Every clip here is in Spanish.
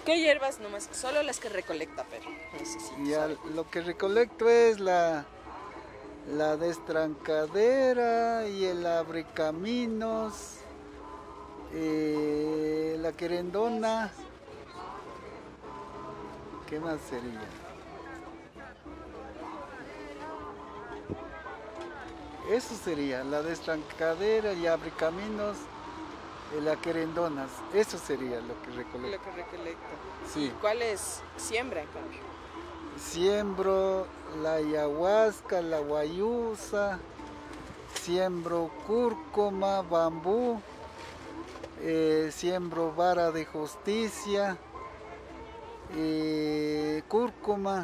¿Qué hierbas nomás? Solo las que recolecta, pero necesito Ya saber. lo que recolecto es la destrancadera y el abrecaminos, la querendona. ¿Qué más sería? Eso sería, la destrancadera y abrecaminos, la querendonas. Eso sería lo que recolecto. Lo que recolecta. ¿Y Sí. cuáles siembra en cambio? Siembro la ayahuasca, la guayusa, siembro cúrcuma, bambú, siembro vara de justicia, cúrcuma,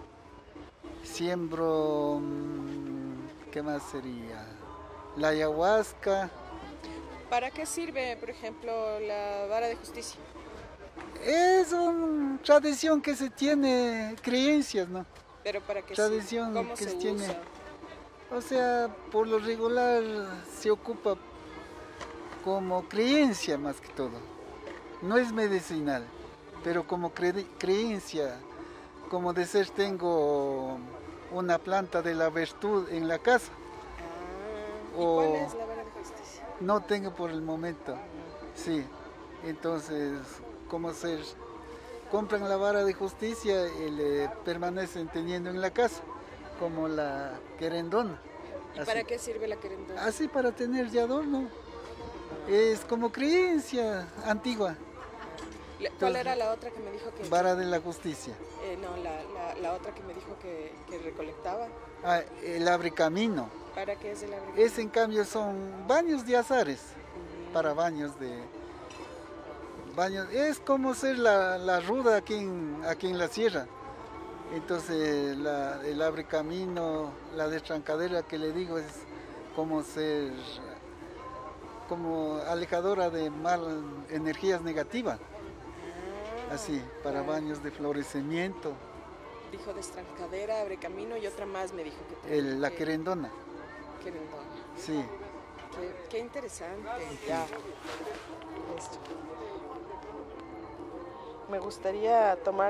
siembro, ¿qué más sería? La ayahuasca. ¿Para qué sirve, por ejemplo, la vara de justicia? Es una tradición que se tiene, creencias, ¿no? ¿Pero para qué sirve? Tradición ¿Cómo que se se usa? tiene. O sea, por lo regular se ocupa como creencia más que todo. No es medicinal, pero como creencia, como decir tengo una planta de la virtud en la casa, Ah, ¿y cuál o es la vara de justicia? no tengo por el momento. Sí, entonces, como se compran la vara de justicia y le permanecen teniendo en la casa, como la querendona. ¿Y Así, para qué sirve la querendona? así para tener de adorno. Es como creencia antigua. ¿Cuál Entonces, era la otra que me dijo que... vara de la justicia. no, la otra que me dijo que recolectaba. Ah, el abrecamino. ¿Para qué es el abrigo? Ese en cambio son baños de azares, para baños de... Baños, es como ser la ruda aquí en la sierra. Entonces el abrecamino, la destrancadera que le digo es como ser, como alejadora de mal energías negativas. Así, para baños de florecimiento. Dijo destrancadera, abrecamino y otra más me dijo que... La querendona. Querendona. Sí. Qué interesante. Ya. Listo. Me gustaría tomar